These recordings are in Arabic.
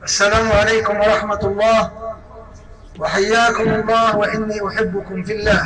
السلام عليكم ورحمة الله، وحياكم الله وإني أحبكم في الله.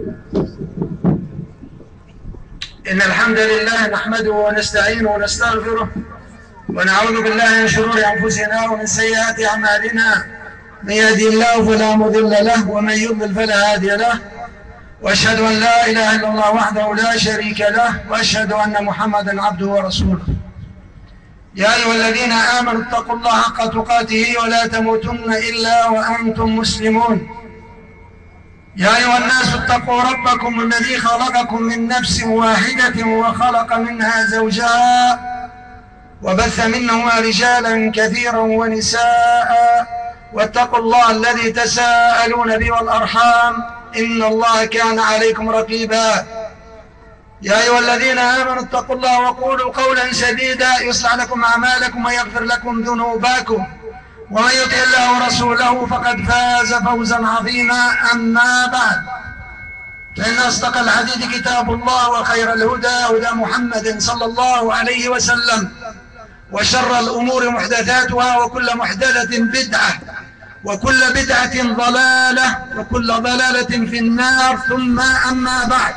إن الحمد لله نحمده ونستعينه ونستغفره ونعوذ بالله من شرور أنفسنا ومن سيئات أعمالنا. من يهدي الله فلا مضل له ومن يضلل فلا هادي له، وأشهد أن لا إله إلا الله وحده لا شريك له، وأشهد أن محمدا عبده ورسوله. يا أيها الذين آمنوا اتقوا الله حق تقاته ولا تموتن إلا وأنتم مسلمون. يا أيها الناس اتقوا ربكم الذي خلقكم من نفس واحدة وخلق منها زوجها وبث منهما رجالا كثيرا ونساء، واتقوا الله الذي تساءلون به والأرحام إن الله كان عليكم رقيبا. يا أيها الذين آمنوا اتقوا الله وقولوا قولا سديدا يصلح لكم أعمالكم ويغفر لكم ذنوبكم، ومن يطع الله ورسوله فقد فاز فوزا عظيما. أما بعد، فإن أصدق الحديث كتاب الله، وخير الهدى هدى محمد صلى الله عليه وسلم، وشر الأمور محدثاتها، وكل محدثة بدعة، وكل بدعة ضلالة، وكل ضلالة في النار. ثم أما بعد،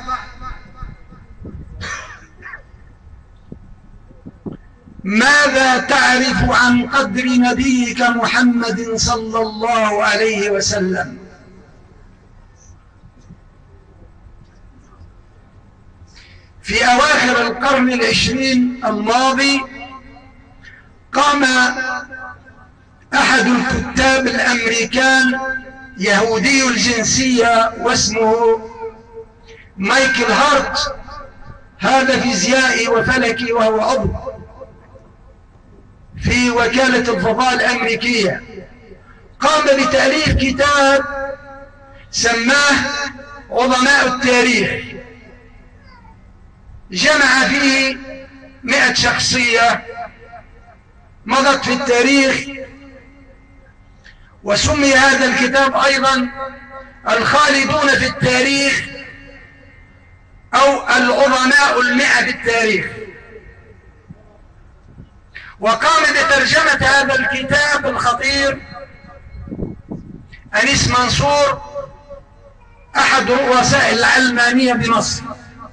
ماذا تعرف عن قدر نبيك محمد صلى الله عليه وسلم؟ في أواخر القرن العشرين الماضي قام أحد الكتاب الأمريكان يهودي الجنسية واسمه مايكل هارت، هذا فيزيائي وفلكي وهو عضو في وكالة الفضاء الأمريكية، قام بتأليف كتاب سماه عظماء التاريخ، جمع فيه 100 شخصية مضت في التاريخ، وسمي هذا الكتاب أيضا الخالدون في التاريخ أو العظماء 100 في التاريخ. وقام بترجمة هذا الكتاب الخطير أنيس منصور، أحد رؤساء العلمانية بمصر.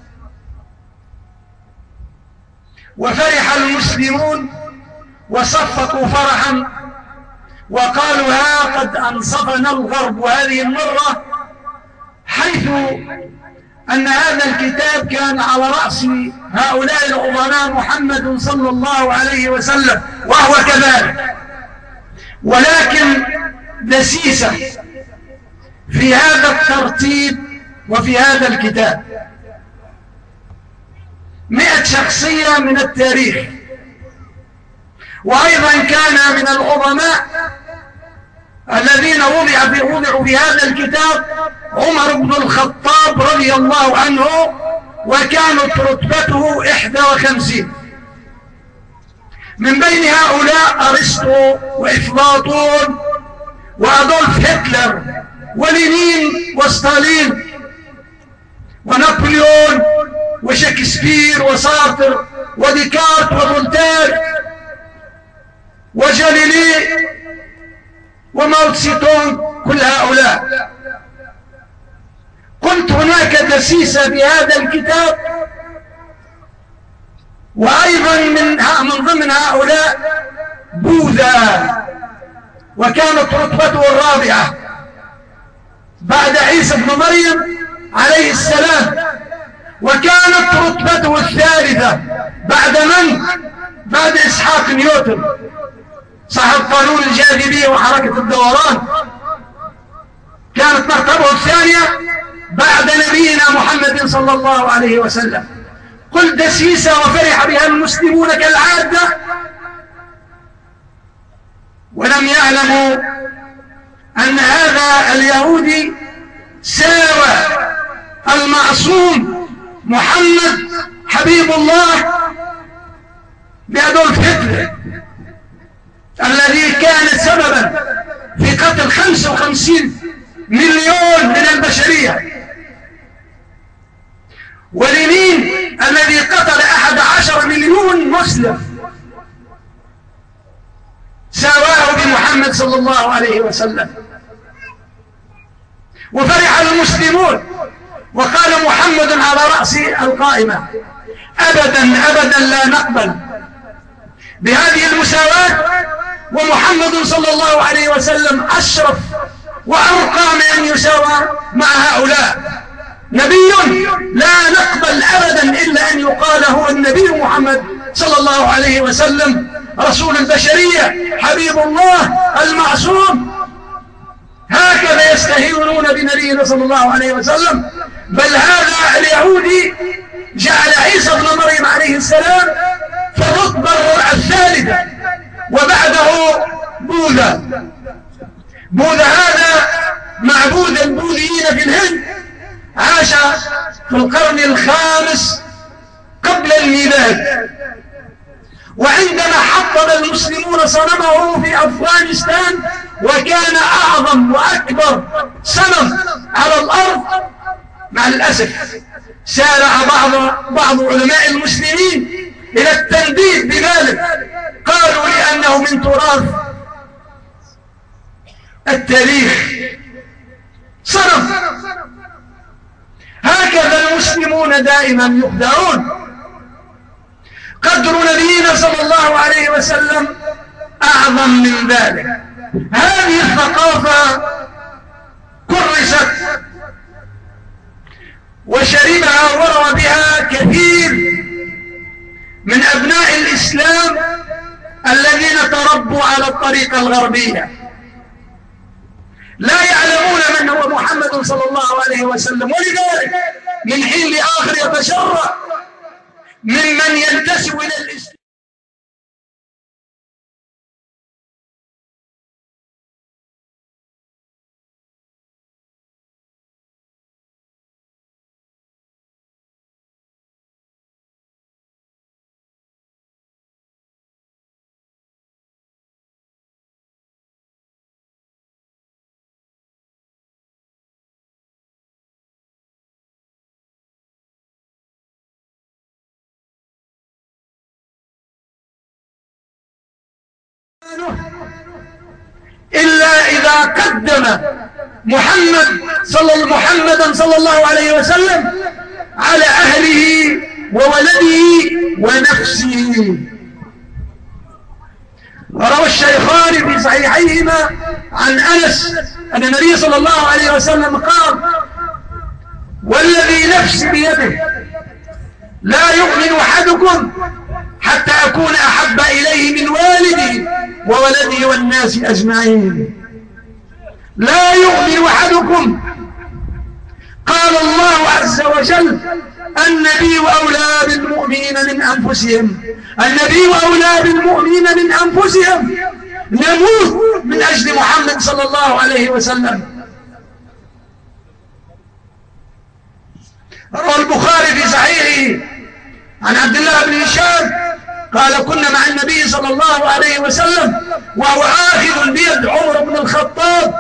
وفرح المسلمون وصفقوا فرحا وقالوا: ها قد أنصفنا الغرب هذه المرة، حيث أن هذا الكتاب كان على رأس هؤلاء العظماء محمد صلى الله عليه وسلم، وهو كذلك. ولكن دسيسة في هذا الترتيب وفي هذا الكتاب، 100 شخصية من التاريخ. وأيضا كان من العظماء الذين وضعوا في هذا الكتاب عمر بن الخطاب رضي الله عنه، وكانت رتبته 51. من بين هؤلاء أرسطو وإفلاطون وأدولف هتلر ولينين وستالين ونابليون وشكسبير وسارتر وديكارت وفولتير وجاليلي وماو تسي تونغ، كل هؤلاء. قلت هناك دسيسة في هذا الكتاب. وأيضا من ضمن هؤلاء بوذا، وكانت رتبته 4 بعد عيسى بن مريم عليه السلام، وكانت رتبته 3 بعد من؟ بعد إسحاق نيوتن صاحب قانون الجاذبية وحركة الدوران. كانت مرتبته 2 بعد نبينا محمد صلى الله عليه وسلم. قل دسيسة وفرح بها المسلمون كالعادة، ولم يعلموا أن هذا اليهودي ساوى المعصوم محمد حبيب الله بأدولف هتلر، الذي كان سببا في قتل 55 مليون من البشرية، ولينين الذي قتل 11 مليون مسلم، ساواه محمد صلى الله عليه وسلم. وفرح المسلمون وقال محمد على رأس القائمة: أبدا أبدا لا نقبل بهذه المساواة، ومحمد صلى الله عليه وسلم أشرف وأرقى من أن يساوى مع هؤلاء. نبي لا نقبل أبدا إلا أن يقال هو النبي محمد صلى الله عليه وسلم، رسول البشرية، حبيب الله المعصوم. هكذا يستهينون بنبينا صلى الله عليه وسلم. بل هذا اليهودي جعل عيسى ابن مريم عليه السلام في الرتبة الثالثة، وبعده بوذا. بوذا هذا معبود البوذيين في الهند، عاش في القرن الخامس قبل الميلاد. وعندما حطم المسلمون صنمه في أفغانستان، وكان أعظم وأكبر صنم على الأرض، مع الأسف سارع بعض علماء المسلمين إلى التنديد بذلك، قالوا لأنه من تراث التاريخ، صنم. هكذا المسلمون دائما يخدعون. قدر نبينا صلى الله عليه وسلم أعظم من ذلك. هذه الثقافة كرست وشربها وروى بها كثير من أبناء الإسلام الذين تربوا على الطريقة الغربية، لا يعلمون من هو محمد صلى الله عليه وسلم. ولذلك من حين لآخر يتشرع ممن ينتسب إلى الإسلام. إلا إذا قدم محمدا صلى الله عليه وسلم على أهله وولده ونفسه. روى الشيخان في صحيحيهما عن أنس أن النبي صلى الله عليه وسلم قال: والذي نفسي بيده لا يؤمن أحدكم حتى أكون أحب إليه من والده وولده والناس أجمعين. لا يؤمن أحدكم. قال الله عز وجل: النبي أولى بالمؤمنين من أنفسهم. النبي أولى بالمؤمنين من أنفسهم. نموت من أجل محمد صلى الله عليه وسلم. روى البخاري في صحيحه عن عبد الله بن هشام قال: كنا مع النبي صلى الله عليه وسلم وهو آخذ بيد عمر بن الخطاب،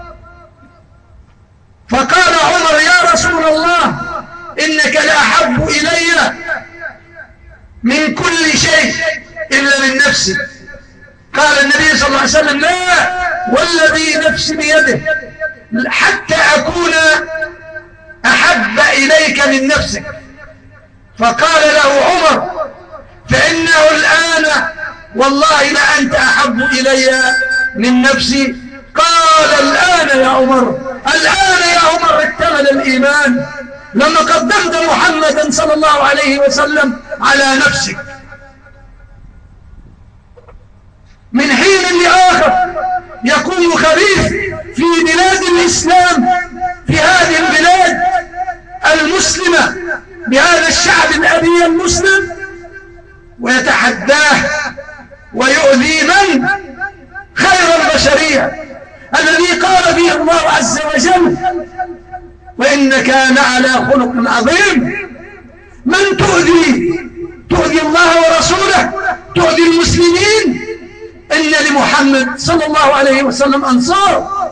فقال عمر: يا رسول الله، إنك لأحب إلي من كل شيء إلا من نفسي. قال النبي صلى الله عليه وسلم: لا، والذي نفسي بيده حتى أكون أحب إليك من نفسك. فقال له عمر: فإنه الآن والله لأنت أحب إلي من نفسي. قال: الآن يا عمر، الآن يا عمر اكتمل الإيمان لما قدمت محمدا صلى الله عليه وسلم على نفسك. من حين لآخر يكون خبيث في بلاد الإسلام، في هذه البلاد المسلمة، بهذا الشعب الأبي المسلم، ويتحداه ويؤذي من؟ خير البشرية الذي قال فيه الله عز وجل: وإنك لعلى خلق عظيم. من تؤذي؟ تؤذي الله ورسوله، تؤذي المسلمين. إن لمحمد صلى الله عليه وسلم أنصار.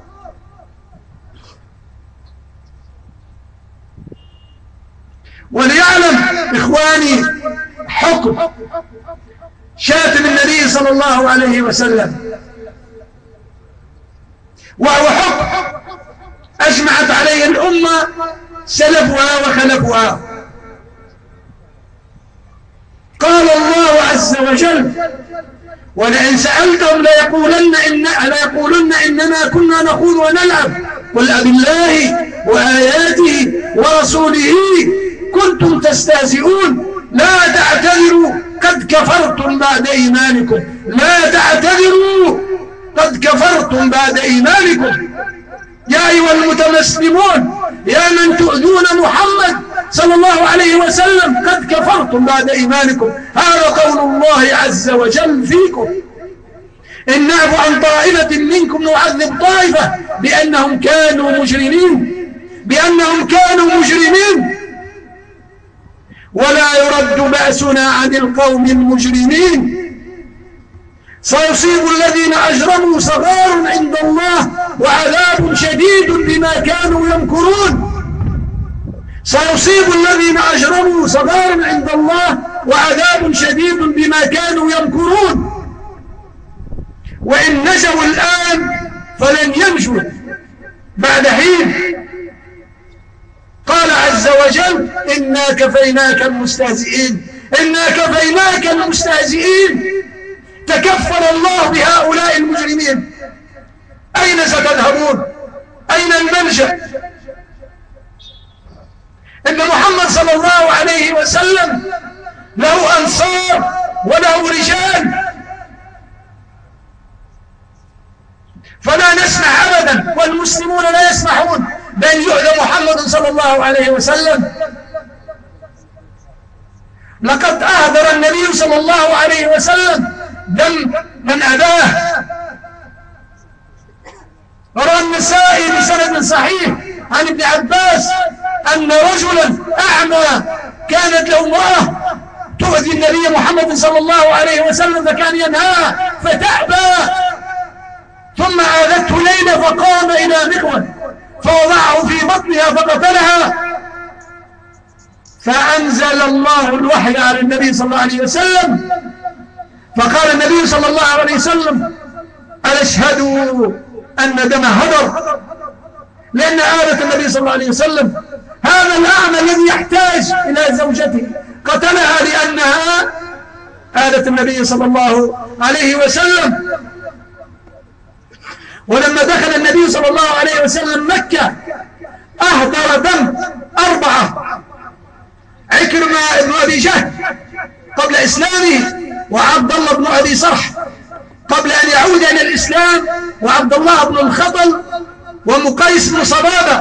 وليعلم إخواني حكم شاتم النبي صلى الله عليه وسلم وهو حكم أجمعت عليه الأمة سلفها وخلفها. قال الله عز وجل: ولئن سألتهم ليقولن إنما كنا نخوض ونلعب قل أبالله وآياته ورسوله كنتم تستهزئون لا تعتذروا قد كفرتم بعد إيمانكم. لا تعتذروا قد كفرتم بعد إيمانكم. يا أيها المتمسلمون، يا من تؤذون محمد صلى الله عليه وسلم، قد كفرتم بعد إيمانكم. هذا قول الله عز وجل فيكم: إن نعفو عن طائفة منكم نعذب طائفة بأنهم كانوا مجرمين ولا يرد بأسنا عن القوم المجرمين. سيصيب الذين أجرموا صغار عند الله وعذاب شديد بما كانوا يمكرون. سيصيب الذين أجرموا صغار عند الله وعذاب شديد بما كانوا يمكرون. وإن نجوا الآن فلن ينجوا بعد حين. قال عز وجل: إنا كفيناك المستهزئين. إنا كفيناك المستهزئين. تكفل الله بهؤلاء المجرمين. أين ستذهبون؟ أين الملجأ؟ إن محمد صلى الله عليه وسلم له أنصار وله رجال، فلا نسمح أبدا، والمسلمون لا يسمحون بأن يؤذى محمد صلى الله عليه وسلم. لقد أهدر النبي صلى الله عليه وسلم دم من أذاه. روى النسائي بسند صحيح عن ابن عباس أن رجلا أعمى كانت له امرأة تؤذي النبي محمد صلى الله عليه وسلم، فكان ينهاها فتأبى، ثم عادته ليلة فقام إلى مخول فوضعه في بطنها فقتلها، فأنزل الله الوحي على النبي صلى الله عليه وسلم، فقال النبي صلى الله عليه وسلم: ألا اشهدوا أن دم هدر، لأن آلة النبي صلى الله عليه وسلم هذا الأعمى الذي يحتاج إلى زوجته قتلها لأنها آلة النبي صلى الله عليه وسلم. ولما دخل النبي صلى الله عليه وسلم مكة أهدر دم 4: عكرمة بن أبي جهل قبل إسلامه، وعبد الله بن أبي صرح قبل أن يعود إلى الإسلام، وعبد الله بن الخطل، ومقيس بن صبابة.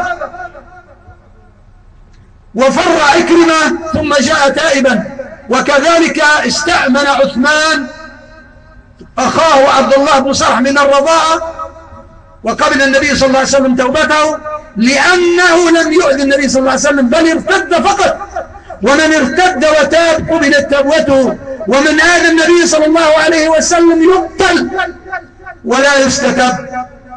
وفر عكرمة ثم جاء تائبا. وكذلك استأمن عثمان أخاه عبد الله بن صرح من الرضاعة، وقبل النبي صلى الله عليه وسلم توبته لأنه لم يؤذي النبي صلى الله عليه وسلم بل ارتد فقط. ومن ارتد وتاب قبلت توبته، ومن آذى النبي صلى الله عليه وسلم يقتل ولا يستتب.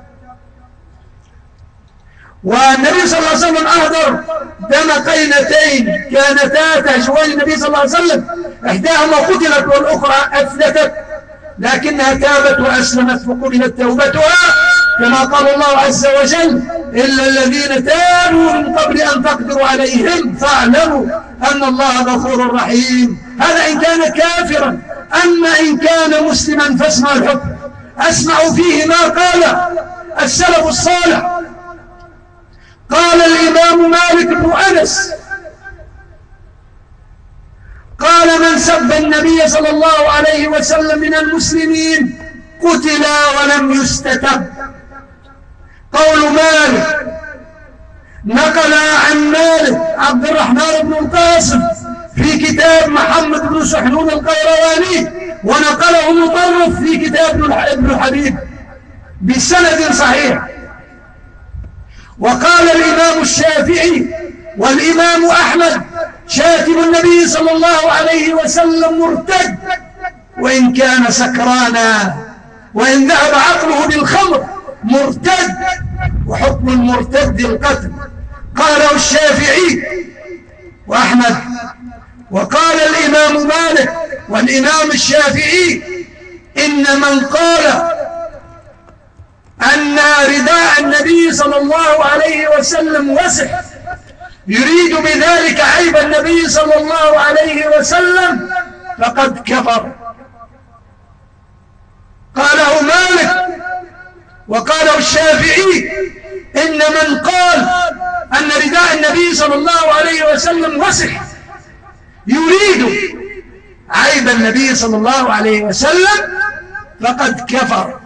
والنبي صلى الله عليه وسلم أهدر دم قينتين كانتا تهجوان النبي صلى الله عليه وسلم، إحداهما قتلت والأخرى أفلتت، لكنها تابت وأسلمت فقبلت توبتها، كما قال الله عز وجل: إلا الذين تابوا من قبل أن تقدروا عليهم فاعلموا أن الله غفور رحيم. هذا إن كان كافرا. أما إن كان مسلما فاسمع الحكم. أسمع فيه ما قال السلف الصالح. قال الإمام مالك بن أنس قال: من سب النبي صلى الله عليه وسلم من المسلمين قتل ولم يستتب. قول مالك. نقل عن مالك عبد الرحمن بن القاسم في كتاب محمد بن سحنون القيرواني، ونقله مطرف في كتاب ابن الحبيب بسند صحيح. وقال الإمام الشافعي والإمام أحمد: شاتم النبي صلى الله عليه وسلم مرتد وإن كان سكرانا، وإن ذهب عقله بالخمر مرتد، وحكم المرتد القتل. قاله الشافعي وأحمد. وقال الإمام مالك والإمام الشافعي: إن من قال أن رداء رداء النبي صلى الله عليه وسلم وسخ يريد بذلك عيب النبي صلى الله عليه وسلم فقد كفر. قاله مالك وقاله الشافعي إن من قال أن رداء النبي صلى الله عليه وسلم وسخ يريد عيب النبي صلى الله عليه وسلم فقد كفر.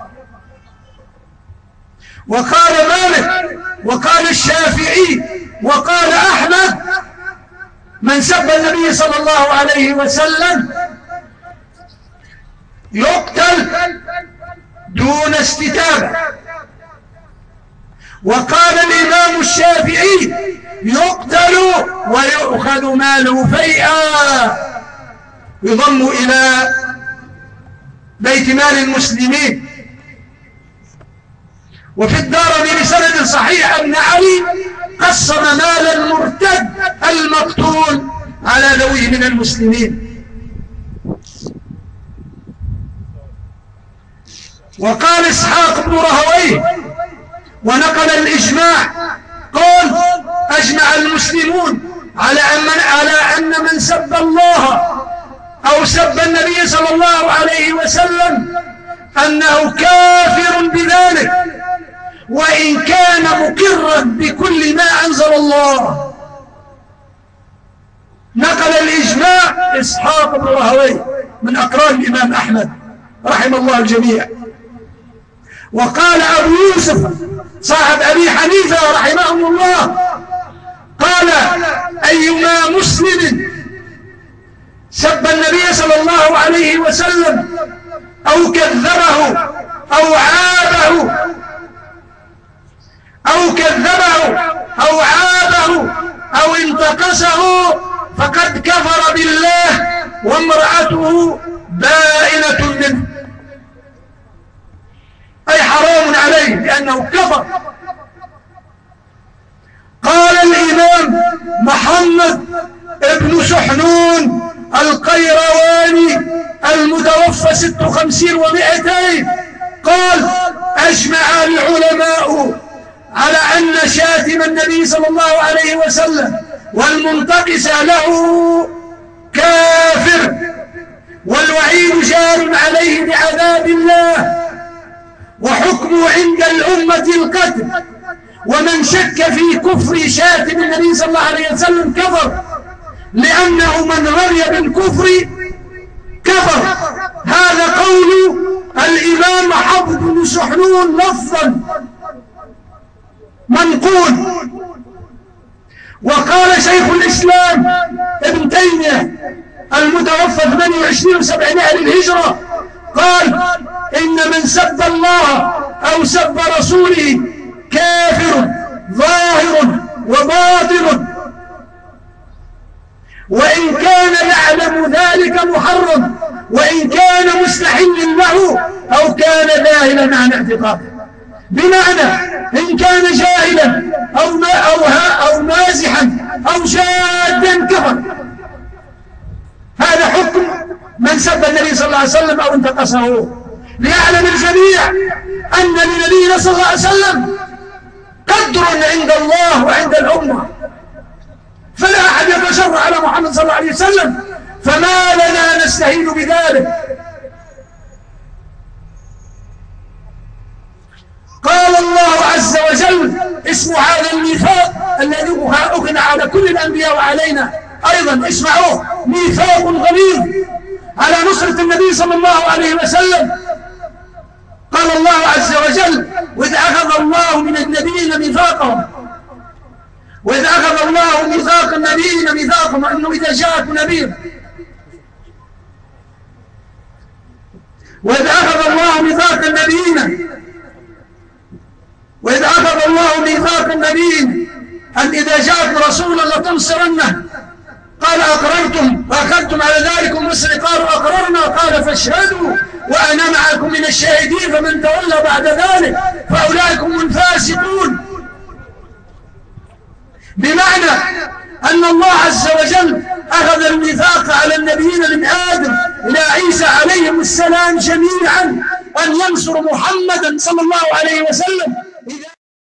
وقال مالك وقال الشافعي وقال أحمد من سب النبي صلى الله عليه وسلم يقتل دون استتابة. وقال الإمام الشافعي يقتل ويؤخذ ماله فيئا يضم إلى بيت مال المسلمين. وفي الدارمي بسند صحيح أن علي قسم مال المرتد المقتول على ذويه من المسلمين. وقال إسحاق بن راهويه ونقل الإجماع قال أجمع المسلمون على أن من سب الله أو سب النبي صلى الله عليه وسلم أنه كافر بذلك وإن كان مقرا بكل ما أنزل الله. نقل الإجماع إسحاق بن راهويه من أقران الإمام أحمد رحم الله الجميع. وقال أبو يوسف صاحب أبي حنيفة رحمه الله قال أيما مسلم سب النبي صلى الله عليه وسلم أو كذبه أو عابه أو انتقصه فقد كفر بالله وامرأته بائنة منه، أي حرام عليه لأنه كفر. قال الإمام محمد ابن سحنون القيرواني المتوفى 56 و200 قال أجمع العلماء على أن شاتم النبي صلى الله عليه وسلم والمنتقص له كافر والوعيد جار عليه بعذاب الله وحكمه عند الأمة القتل. ومن شك في كفر شاتم النبي صلى الله عليه وسلم كفر لأنه من رضي بالكفر كفر. هذا قول الإمام حفظ بن سحنون لفظا منقول. وقال شيخ الإسلام ابن تيمية المتوفى 28 و700 للهجرة قال إن من سب الله أو سب رسوله كافر ظاهر وباطن وإن كان يعلم ذلك محرم وإن كان مستحل له أو كان جاهلا عن اعتقاده. بمعنى إن كان جاهلا أو مازحا أو شادا كفر. هذا حكم من سب النبي صلى الله عليه وسلم أو انتقصه. ليعلم الجميع أن لنبينا صلى الله عليه وسلم قدر عند الله وعند الأمة، فلا أحد يتشرع على محمد صلى الله عليه وسلم، فما لنا نستهين بذلك. قال الله عز وجل اسم هذا الميثاق الذي أخذ على كل الأنبياء وعلينا أيضا اسمعوه، ميثاق غليظ على نصرة النبي صلى الله عليه وسلم. قال الله عز وجل وإذ أخذ الله من النبيين ميثاقهم وإذ أخذ الله ميثاق النبيين ميثاقهم أنه إذا جاءكم نبي وإذ أخذ الله ميثاق النبيين وإذ أخذ الله ميثاق النبيين أن إذا جاءكم رسولا لتنصرنه قال أقررتم وأخذتم على ذلك مصر قالوا أقررنا قال فاشهدوا وأنا معكم من الشاهدين فمن تولى بعد ذلك فأولئك هم الفاسقون. بمعنى أن الله عز وجل أخذ الميثاق على النبيين من آدم إلى عيسى عليهم السلام جميعا أن ينصروا محمدا صلى الله عليه وسلم.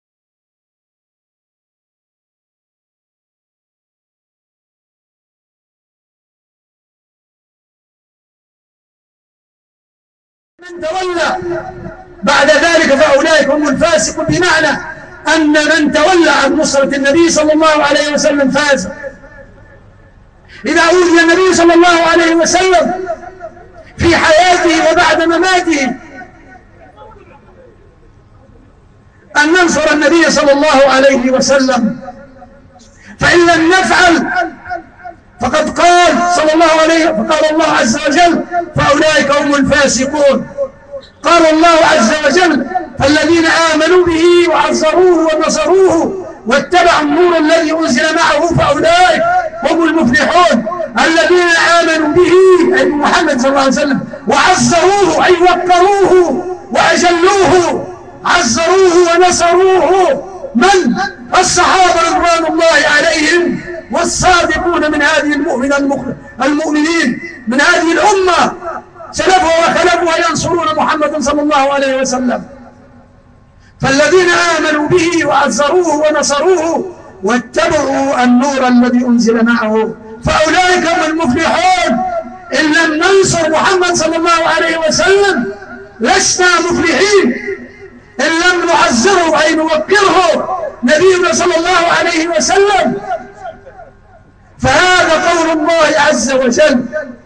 من تولى بعد ذلك فأولئك هم الفاسقون، بمعنى أن من تولى عن نصرة النبي صلى الله عليه وسلم فاز. إذا أوذي النبي صلى الله عليه وسلم في حياته وبعد مماته أن ننصر النبي صلى الله عليه وسلم، فإن لم نفعل فقد قال صلى الله عليه، فقال الله عز وجل فأولئك هم الفاسقون. قال الله عز وجل فالذين آمنوا به وعزروه ونصروه واتبعوا النور الذي أنزل معه فأولئك هم المفلحون. الذين آمنوا به أي محمد صلى الله عليه وسلم وعزروه أي وقروه وأجلوه، عزروه ونصروه من؟ الصحابة رضوان الله عليهم والصادقون من هذه المؤمنين من هذه الأمة سلفوا وخلفوا ينصرون محمد صلى الله عليه وسلم. فالذين آمنوا به وعزروه ونصروه واتبعوا النور الذي أنزل معه فأولئك هم المفلحون. إن لم ننصر محمد صلى الله عليه وسلم لسنا مفلحين، إن لم نعزره أي نوقره نبينا صلى الله عليه وسلم. فهذا قول الله عز وجل.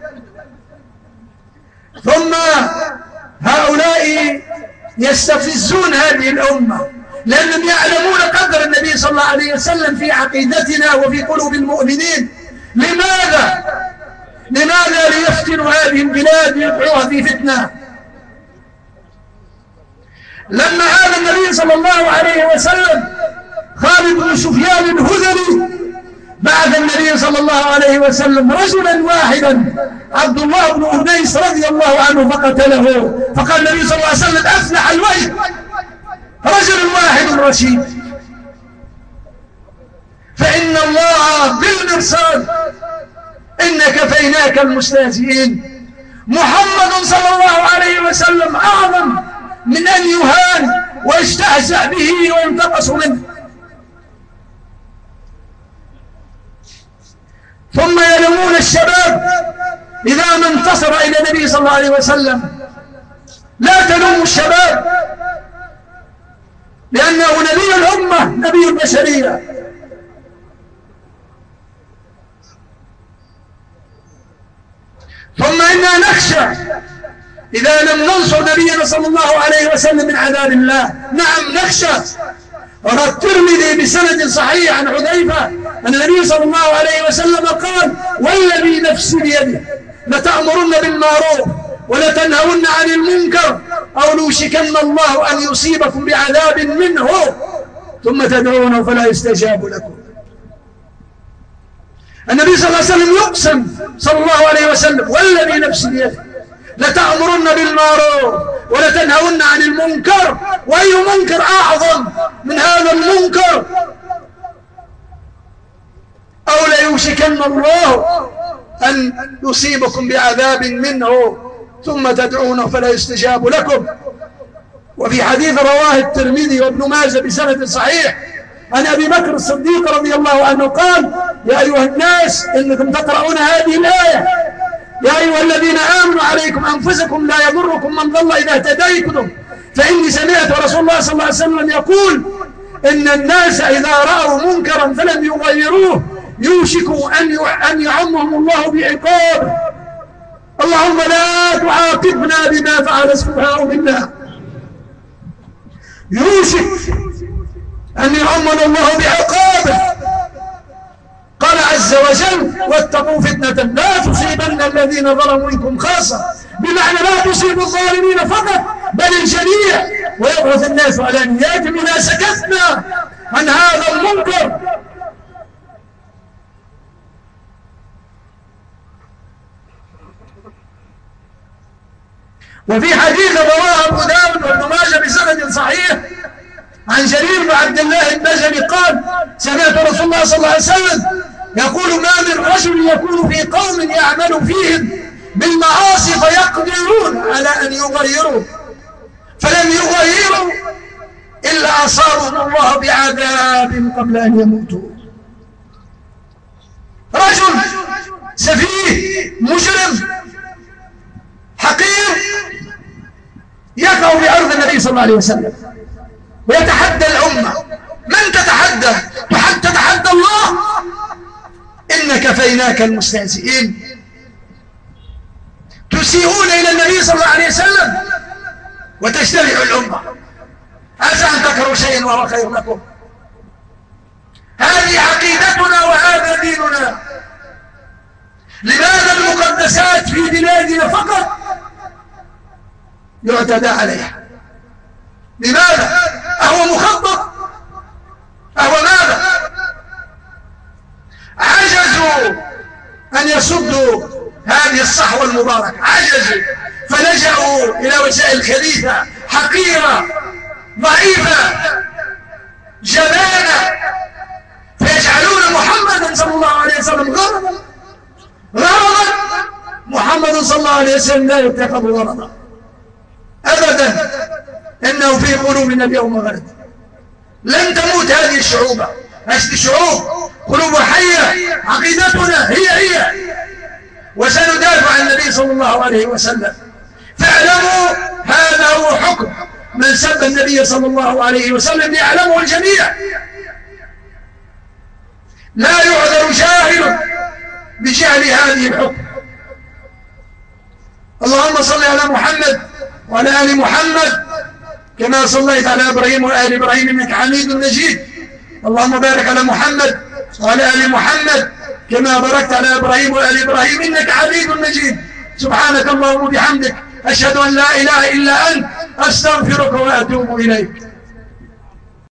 ثم هؤلاء يستفزون هذه الأمة لأنهم يعلمون قدر النبي صلى الله عليه وسلم في عقيدتنا وفي قلوب المؤمنين. لماذا ليفتنوا هذه البلاد ويوقعوها في فتنة؟ لما هذا النبي صلى الله عليه وسلم خالد بن سفيان الهذلي بعث النبي صلى الله عليه وسلم رجلا واحدا عبد الله بن أنيس رضي الله عنه فقتله، فقال النبي صلى الله عليه وسلم أفلح الوجه، رجل واحد رشيد. فإن الله بالمرصاد إن كفيناك المستهزئين. محمد صلى الله عليه وسلم أعظم من أن يهان ويستهزأ به وينتقص منه. ثم يلومون الشباب إذا ما انتصر إلى النبي صلى الله عليه وسلم. لا تلوموا الشباب لأنه نبي الأمة نبي البشرية. ثم إنا نخشى إذا لم ننصر نبينا صلى الله عليه وسلم من عذاب الله. نعم نخشى. وروى الترمذي بسند صحيح عن حذيفة أن النبي صلى الله عليه وسلم قال والذي نفسي بيده لتأمرن بالمعروف ولتنهون عن المنكر أو لوشكن الله أن يصيبكم بعذاب منه ثم تدعونه فلا يستجاب لكم. النبي صلى الله عليه وسلم يقسم صلى الله عليه وسلم والذي نفسي بيده لتأمرن بالمعروف ولتنهون عن المنكر. وأي منكر أعظم من هذا المنكر؟ أو ليوشكن الله أن يصيبكم بعذاب منه ثم تدعونه فلا يستجاب لكم. وفي حديث رواه الترمذي وابن ماجه بسند صحيح عن أبي بكر الصديق رضي الله عنه قال يا أيها الناس إنكم تقرؤون هذه الآية يا أيها الذين آمنوا عليكم أنفسكم لا يضركم من ضل إذا اهتديتم فإني سمعت رسول الله صلى الله عليه وسلم يقول إن الناس إذا رأوا منكرا فلم يغيروه يوشك أن يعمهم الله بعقابه. اللهم لا تعاقبنا بما فعل السفهاء منا. يوشك أن يعمنا الله بعقابه. قال عز وجل واتقوا فتنة لا تصيبن الذين ظلموا منكم خاصة، بمعنى لا تصيب الظالمين فقط بل الجميع ويبعث الناس على نياتهم إذا سكتنا عن هذا المنكر. وفي حديث رواه أبو داود وابن ماجه بسند صحيح عن جرير بن عبد الله البجلي قال سمعت رسول الله صلى الله عليه وسلم يقول ما من رجل يكون في قوم يعمل فيهم بالمعاصي فيقدرون على أن يغيروا فلم يغيروا إلا أصابهم الله بعذاب قبل أن يموتوا. رجل سفيه مجرم حقير النبي صلى الله عليه وسلم ويتحدى الأمة. من تتحدى؟ تتحدى الله. إن كفيناك المستهزئين. تسيئون إلى النبي صلى الله عليه وسلم وتجتمع الأمة. عسى أن تكرهوا شيئا وهو خير لكم. هذه عقيدتنا وهذا ديننا. لماذا المقدسات في بلادنا فقط يعتدى عليها؟ لماذا؟ أهو مخطط؟ أهو ماذا؟ عجزوا أن يصدوا هذه الصحوة المباركة، عجزوا فلجأوا إلى وسائل خبيثة حقيرة ضعيفة جبانة، فيجعلون محمدا صلى الله عليه وسلم غرضا. محمد صلى الله عليه وسلم لا يتخذ غرضا أبدا، إنه في قلوبنا اليوم غرض. لن تموت هذه الشعوب، الشعوب قلوب حية، عقيدتنا هي وسندافع عن النبي صلى الله عليه وسلم. فاعلموا هذا هو حكم من سب النبي صلى الله عليه وسلم، ليعلمه الجميع. لا يعذر جاهل بجهل هذه الحكم. اللهم صل على محمد وعلى آل محمد كما صليت على إبراهيم وآل إبراهيم إنك حميد مجيد. اللهم بارك على محمد وعلى آل محمد كما باركت على إبراهيم وآل إبراهيم إنك حميد مجيد. سبحانك اللهم وبحمدك، أشهد أن لا إله إلا أنت، أستغفرك وأتوب إليك.